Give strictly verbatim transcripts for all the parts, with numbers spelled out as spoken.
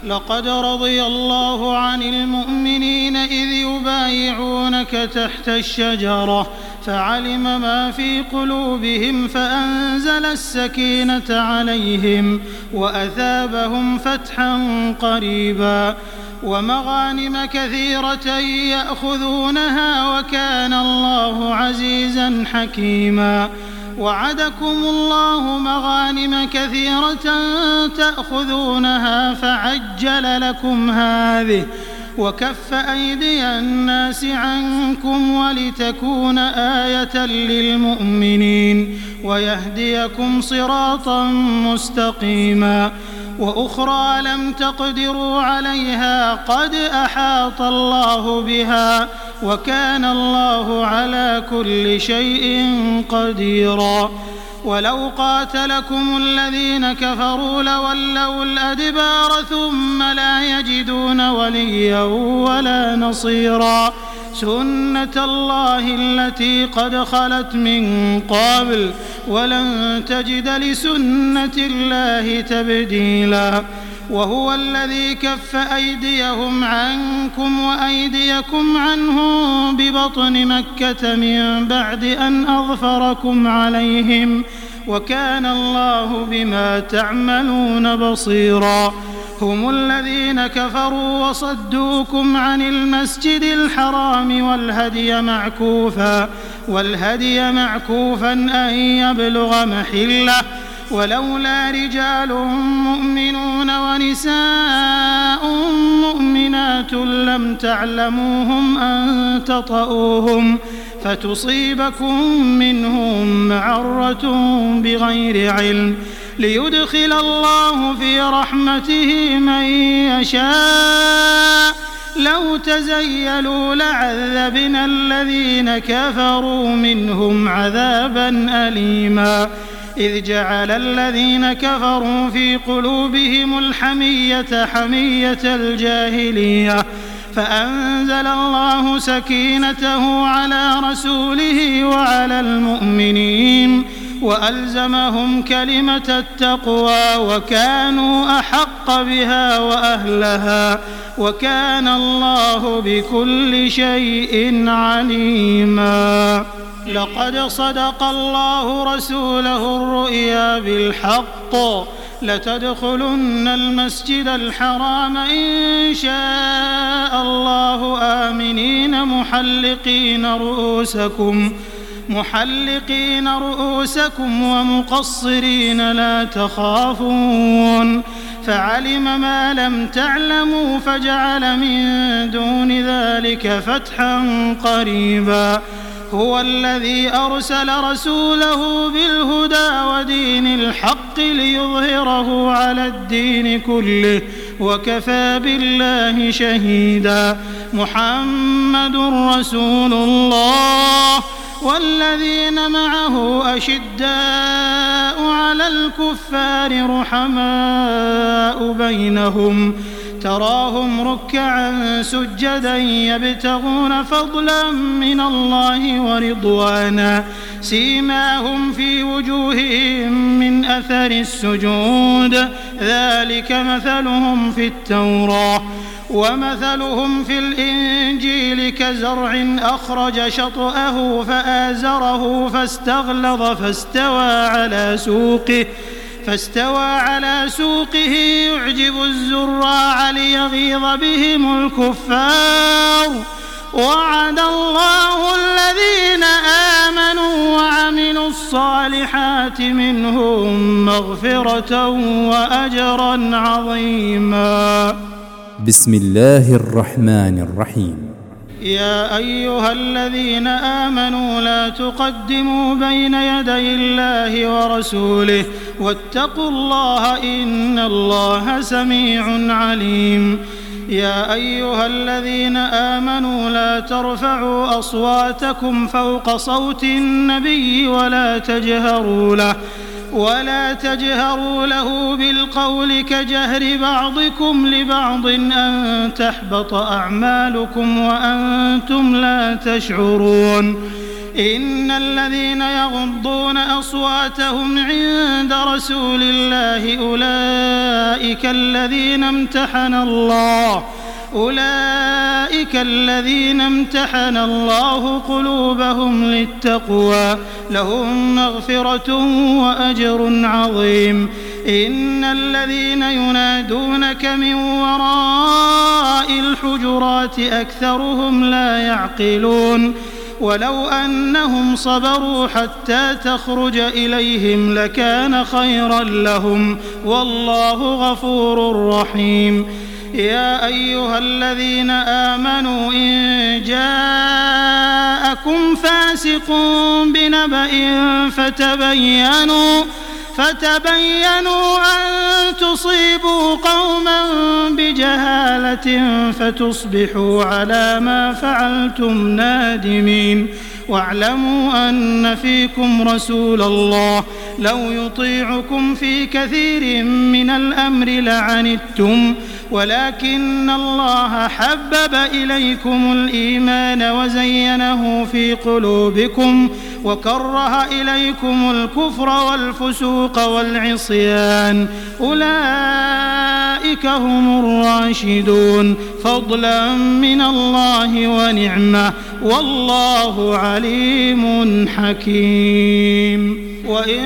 لقد رضي الله عن المؤمنين إذ يبايعونك تحت الشجرة فعلم ما في قلوبهم فأنزل السكينة عليهم وأثابهم فتحا قريبا ومغانم كثيرة يأخذونها وكان الله عزيزا حكيما. وعدكم الله مغانم كثيرة تأخذونها فعجل لكم هذه وكف أيدي الناس عنكم ولتكون آية للمؤمنين ويهديكم صراطا مستقيما. وأخرى لم تقدروا عليها قد أحاط الله بها وكان الله على كل شيء قديرا. ولو قاتلكم الذين كفروا لولوا الأدبار ثم لا يجدون وليا ولا نصيرا. سنة الله التي قد خلت من قبل ولن تجد لسنة الله تبديلا. وهو الذي كف أيديهم عنكم وأيديكم عنهم ببطن مكة من بعد أن أظفركم عليهم وكان الله بما تعملون بصيرا. هم الذين كفروا وصدوكم عن المسجد الحرام والهدي معكوفا والهدي معكوفا أن يبلغ محله ولولا رجال مؤمنون ونساء مؤمنات لم تعلموهم أن تطؤوهم فتصيبكم منهم معرة بغير علم ليدخل الله في رحمته من يشاء. لو تزيلوا لعذبنا الذين كفروا منهم عذابا أليما. إذ جعل الذين كفروا في قلوبهم الحمية حمية الجاهلية فأنزل الله سكينته على رسوله وعلى المؤمنين وألزمهم كلمة التقوى وكانوا أحق بها وأهلها وكان الله بكل شيء عليما. لقد صدق الله رسوله الرؤيا بالحق لتدخلن المسجد الحرام إن شاء الله آمنين محلقين رؤوسكم محلقين رؤوسكم ومقصرين لا تخافون فعلم ما لم تعلموا فجعل من دون ذلك فتحا قريبا. هو الذي أرسل رسوله بالهدى ودين الحق ليظهره على الدين كله وكفى بالله شهيدا. محمد رسول الله والذين معه أشداء على الكفار رحماء بينهم تراهم ركعا سجدا يبتغون فضلا من الله ورضوانا سيماهم في وجوههم من أثر السجود ذلك مثلهم في التوراة ومثلهم في الإنجيل كزرع أخرج شطأه فآزره فاستغلظ فاستوى على سوقه فاستوى على سوقه يعجب الزراع ليغيظ بهم الكفار. وعد الله الذين آمنوا وعملوا الصالحات منهم مغفرة وأجرا عظيما. بسم الله الرحمن الرحيم. يا أيها الذين آمنوا لا تقدموا بين يدي الله ورسوله واتقوا الله إن الله سميع عليم. يا أيها الذين آمنوا لا ترفعوا أصواتكم فوق صوت النبي ولا تجهروا له ولا تجهروا له بالقول كجهر بعضكم لبعض أن تحبط أعمالكم وأنتم لا تشعرون. إن الذين يغضون أصواتهم عند رسول الله أولئك الذين امتحن الله أولئك الذين امتحن الله قلوبهم للتقوى لهم مغفرة وأجر عظيم. إن الذين ينادونك من وراء الحجرات أكثرهم لا يعقلون ولو أنهم صبروا حتى تخرج إليهم لكان خيرا لهم والله غفور رحيم. يا أيها الذين آمنوا إن جاءكم فاسق بنبأ فتبينوا فتبينوا أن تصيبوا قوما بجهالة فتصبحوا على ما فعلتم نادمين. واعلموا أن فيكم رسول الله لو يطيعكم في كثير من الأمر لعنتم ولكن الله حبب إليكم الإيمان وزينه في قلوبكم وكره إليكم الكفر والفسوق والعصيان أولئك هم الراشدون فضلا من الله ونعمة والله عليم حكيم. وإن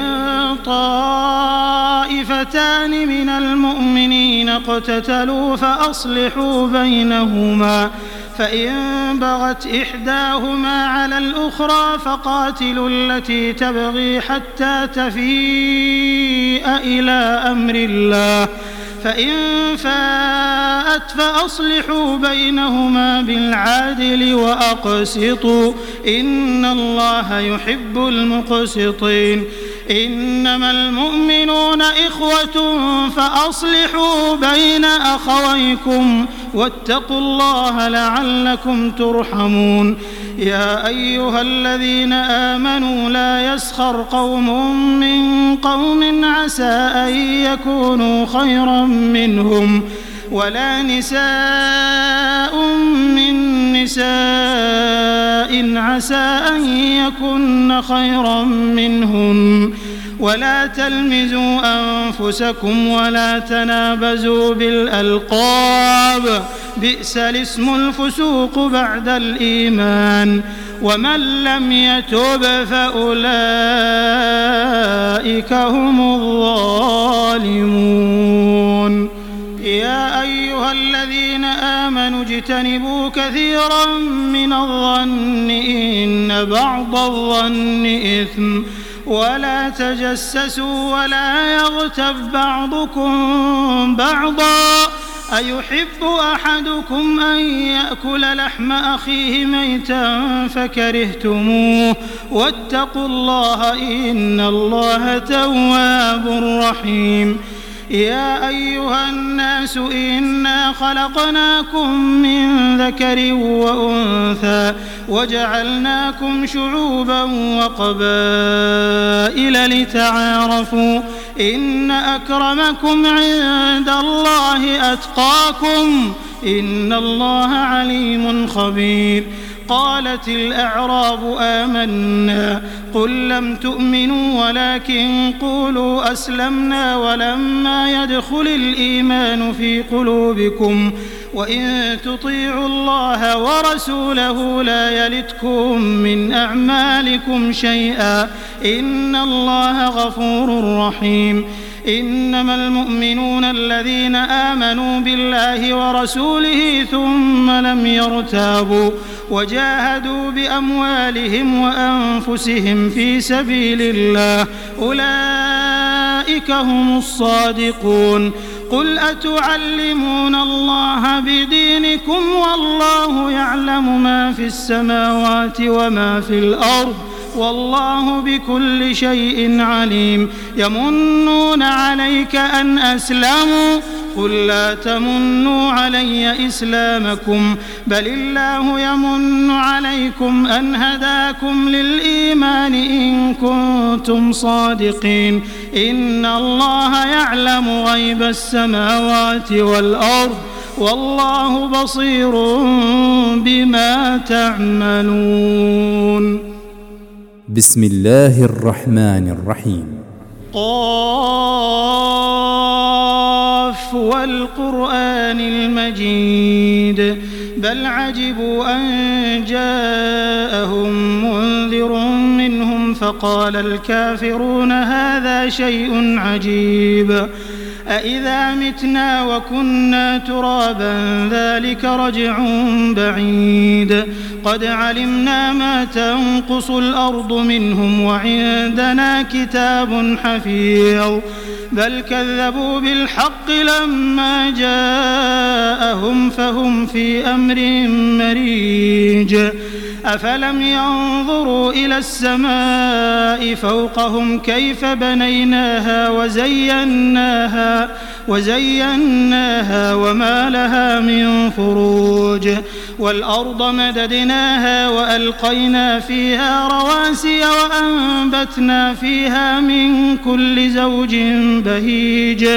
طائفتان من المؤمنين اقتتلوا فأصلحوا بينهما فإن بغت إحداهما على الأخرى فقاتلوا التي تبغي حتى تفيء إلى أمر الله فإن فاءت فأصلحوا بينهما بالعدل وأقسطوا إن الله يحب المقسطين. إنما المؤمنون إخوة فأصلحوا بين أخويكم واتقوا الله لعلكم ترحمون. يا أيها الذين آمنوا لا يسخر قوم من قوم عسى أن يكونوا خيرا منهم ولا نساء من نساء عسى أن يكن خيرا منهن ولا تلمزوا أنفسكم ولا تنابزوا بالألقاب بئس الاسم الفسوق بعد الإيمان ومن لم يتب فأولئك هم الظالمون. يا أيها الذين آمنوا اجتنبوا كثيرا من الظن إن بعض الظن إثم ولا تجسسوا ولا يغتب بعضكم بعضا أيحب أحدكم أن يأكل لحم أخيه ميتا فكرهتموه واتقوا الله إن الله تواب رحيم. يا أيها الناس إنا خلقناكم من ذكر وأنثى وجعلناكم شعوبا وقبائل لتعارفوا إن أكرمكم عند الله أتقاكم إن الله عليم خبير. قالت الأعراب آمنا قل لم تؤمنوا ولكن قولوا أسلمنا ولما يدخل الإيمان في قلوبكم وإن تطيعوا الله ورسوله لا يلتكم من أعمالكم شيئا إن الله غفور رحيم. إنما المؤمنون الذين آمنوا بالله ورسوله ثم لم يرتابوا وجاهدوا بأموالهم وأنفسهم في سبيل الله أولئك هم الصادقون. قل أتعلمون الله بدينكم والله يعلم ما في السماوات وما في الأرض والله بكل شيء عليم. يمنون عليك أن أسلموا قل لا تمنوا علي إسلامكم بل الله يمن عليكم أن هداكم للإيمان إن كنتم صادقين. إن الله يعلم غيب السماوات والأرض والله بصير بما تعملون. بسم الله الرحمن الرحيم. قاف والقرآن المجيد بل عجبوا أن جاءهم منذر منهم فقال الكافرون هذا شيء عجيب أإذا متنا وكنا ترابا ذلك رجع بعيد قد علمنا ما تنقص الأرض منهم وعندنا كتاب حفيظ بل كذبوا بالحق لما جاءهم فهم في أمر مريج أفلم ينظروا إلى السماء فوقهم كيف بنيناها وزيناها وزيناها وما لها من فروج والأرض مددناها وألقينا فيها رواسي وأنبتنا فيها من كل زوج بهيج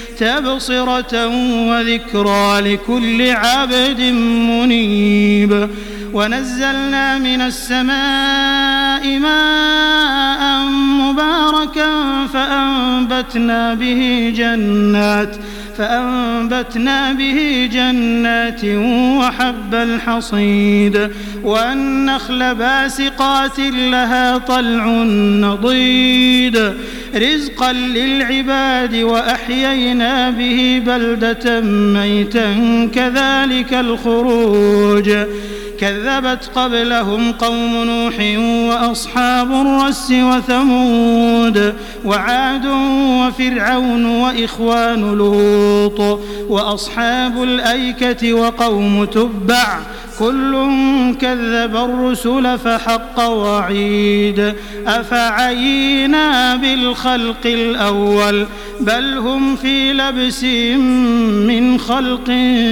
تبصرة وذكرى لكل عبد منيب ونزلنا من السماء ماء مباركا فأنبتنا به جنات فأنبتنا به جنات وحب الحصيد والنخل باسقات لها طلع نضيد رزقا للعباد وأحيينا به بلدة ميتا كذلك الخروج كذبت قبلهم قوم نوح وأصحاب الرس وثمود وعاد وفرعون وإخوان لوط وأصحاب الأيكة وقوم تبع كل كذب الرسل فحق وعيد أفعينا بالخلق الأول بل هم في لبس من خلق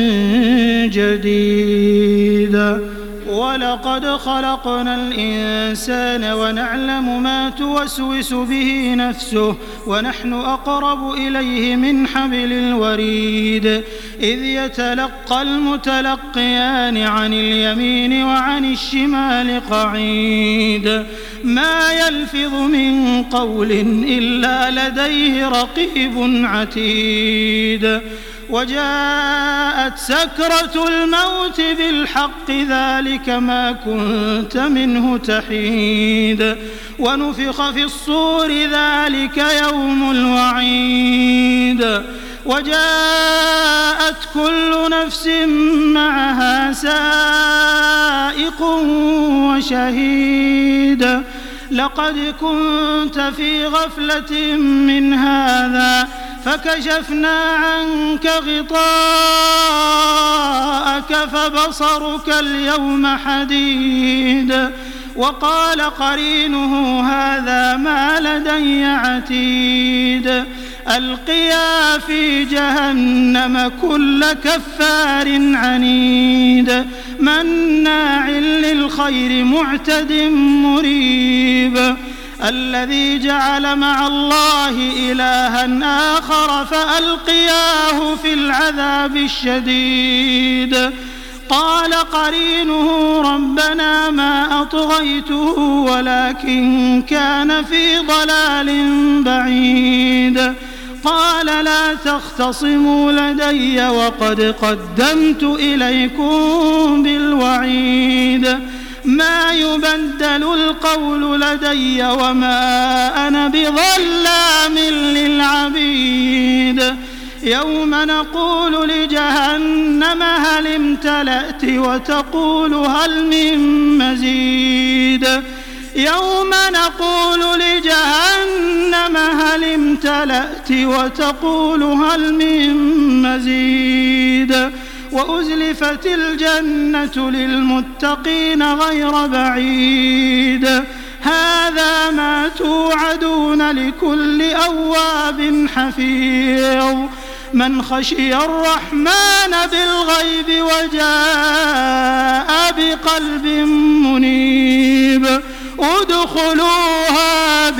جديد ولقد خلقنا الإنسان ونعلم ما توسوس به نفسه ونحن أقرب إليه من حبل الوريد إذ يتلقى المتلقيان عن اليمين وعن الشمال قعيد ما يلفظ من قول إلا لديه رقيب عتيد وجاءت سكرة الموت بالحق ذلك ما كنت منه تحيد ونفخ في الصور ذلك يوم الوعيد وجاءت كل نفس معها سائق وشهيد لقد كنت في غفلة من هذا فكشفنا عنك غطاءك فبصرك اليوم حديد وقال قرينه هذا ما لدي عتيد ألقيا في جهنم كل كفار عنيد مناع للخير معتد مريب الذي جعل مع الله إلها آخر فألقياه في العذاب الشديد قال قرينه ربنا ما أطغيته ولكن كان في ضلال بعيد قال لا تختصموا لدي وقد قدمت إليكم بالوعيد ما يبدل القول لدي وما أنا بظلام للعبيد يوم نقول لجهنم هل امتلأت وتقول هل من مزيد يوم نقول لجهنم هل امتلأت وتقول هل من مزيد وأزلفت الجنة للمتقين غير بعيد هذا ما توعدون لكل أواب حفيظ من خشي الرحمن بالغيب وجاء بقلب منيب ادخلوها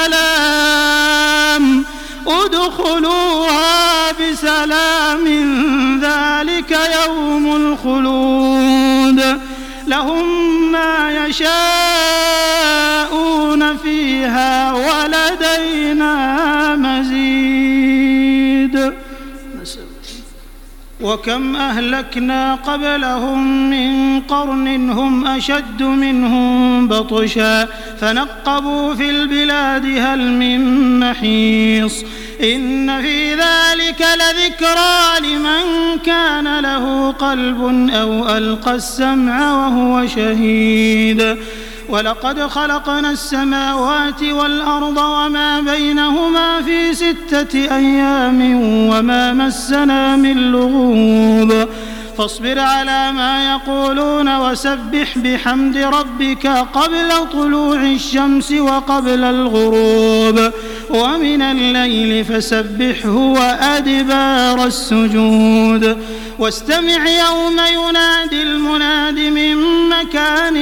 بسلام ادخلوها بسلام ذلك يوم الخلود لهم ما يشاءون عليها ولدينا مزيد. وكم أهلكنا قبلهم من قرن هم أشد منهم بطشا فنقبوا في البلاد هل من محيص. إن في ذلك لذكرى لمن كان له قلب أو ألقى السمع وهو شهيد. ولقد خلقنا السماوات والأرض وما بينهما في ستة أيام وما مسنا من لغوب. فاصبر على ما يقولون وسبح بحمد ربك قبل طلوع الشمس وقبل الغروب ومن الليل فسبحه وأدبار السجود. واستمع يوم ينادي المناد من مكان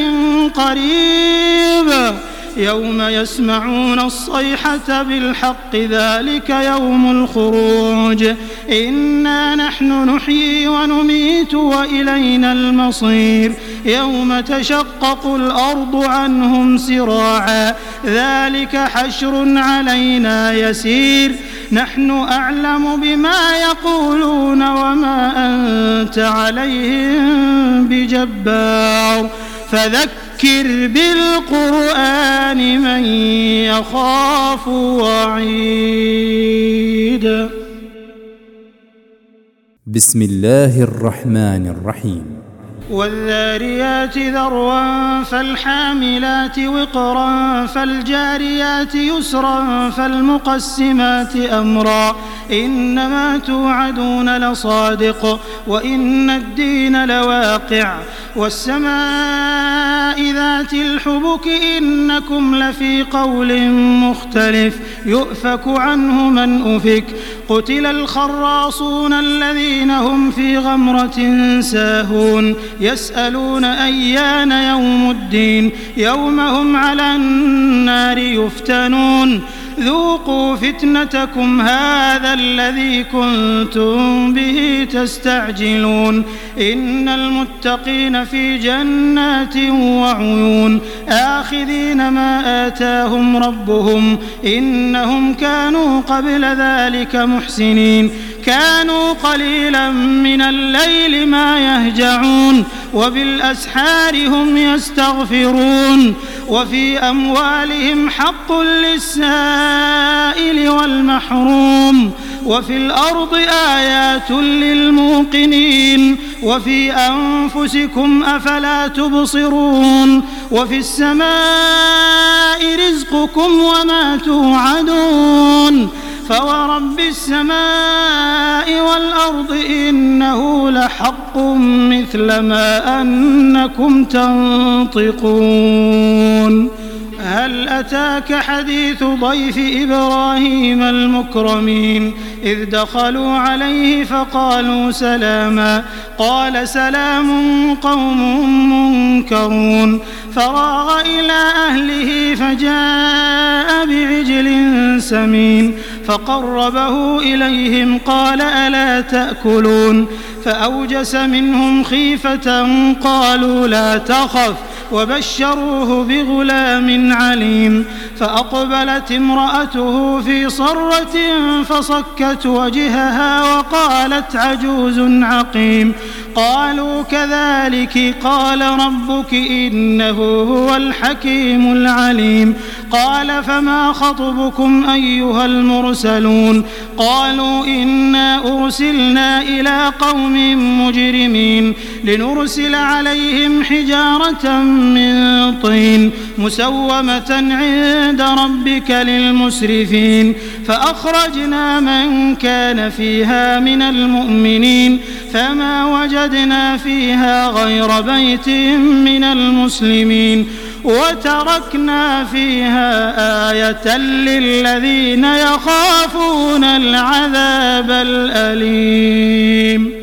قريب يوم يسمعون الصيحة بالحق ذلك يوم الخروج. إنا نحن نحيي ونميت وإلينا المصير. يوم تشقق الأرض عنهم سراعا ذلك حشر علينا يسير. نحن أعلم بما يقولون وما أنت عليهم بجبار. فذكر بالقرآن من يخاف وعيد. بسم الله الرحمن الرحيم. والذاريات ذروا فالحاملات وقرا فالجاريات يسرا فالمقسمات أمرا إنما توعدون لصادق وإن الدين لواقع. والسماء ذات الحبك إنكم لفي قول مختلف يؤفك عنه من أفك. قتل الخراصون الذين هم في غمرة ساهون يسألون أيان يوم الدين يوم هم على النار يفتنون. ذوقوا فتنتكم هذا الذي كنتم به تستعجلون. إن المتقين في جنات وعيون آخذين ما آتاهم ربهم إنهم كانوا قبل ذلك محسنين. كانوا قليلا من الليل ما يهجعون وبالأسحار هم يستغفرون. وفي أموالهم حق للسائل والمحروم. وفي الأرض آيات للموقنين. وفي أنفسكم أفلا تبصرون. وفي السماء رزقكم وما توعدون. فورب السماء والأرض إنه لحق مثل ما أنكم تنطقون. هل أتاك حديث ضيف إبراهيم المكرمين إذ دخلوا عليه فقالوا سلاما قال سلام قوم منكرون. فراغ إلى أهله فجاء بعجل سمين فقربه إليهم قال ألا تأكلون. فأوجس منهم خيفة قالوا لا تخف وبشروه بغلام عليم. فأقبلت امرأته في صرة فصكت وجهها وقالت عجوز عقيم. قالوا كذلك قال ربك إنه هو الحكيم العليم. قال فما خطبكم أيها المرسلون. قالوا إنا أرسلنا إلى قوم مجرمين لنرسل عليهم حجارة من طين مسومة عند ربك للمسرفين. فأخرجنا من كان فيها من المؤمنين فما وجدنا فيها غير بيت من المسلمين وتركنا فيها آية للذين يخافون العذاب الأليم.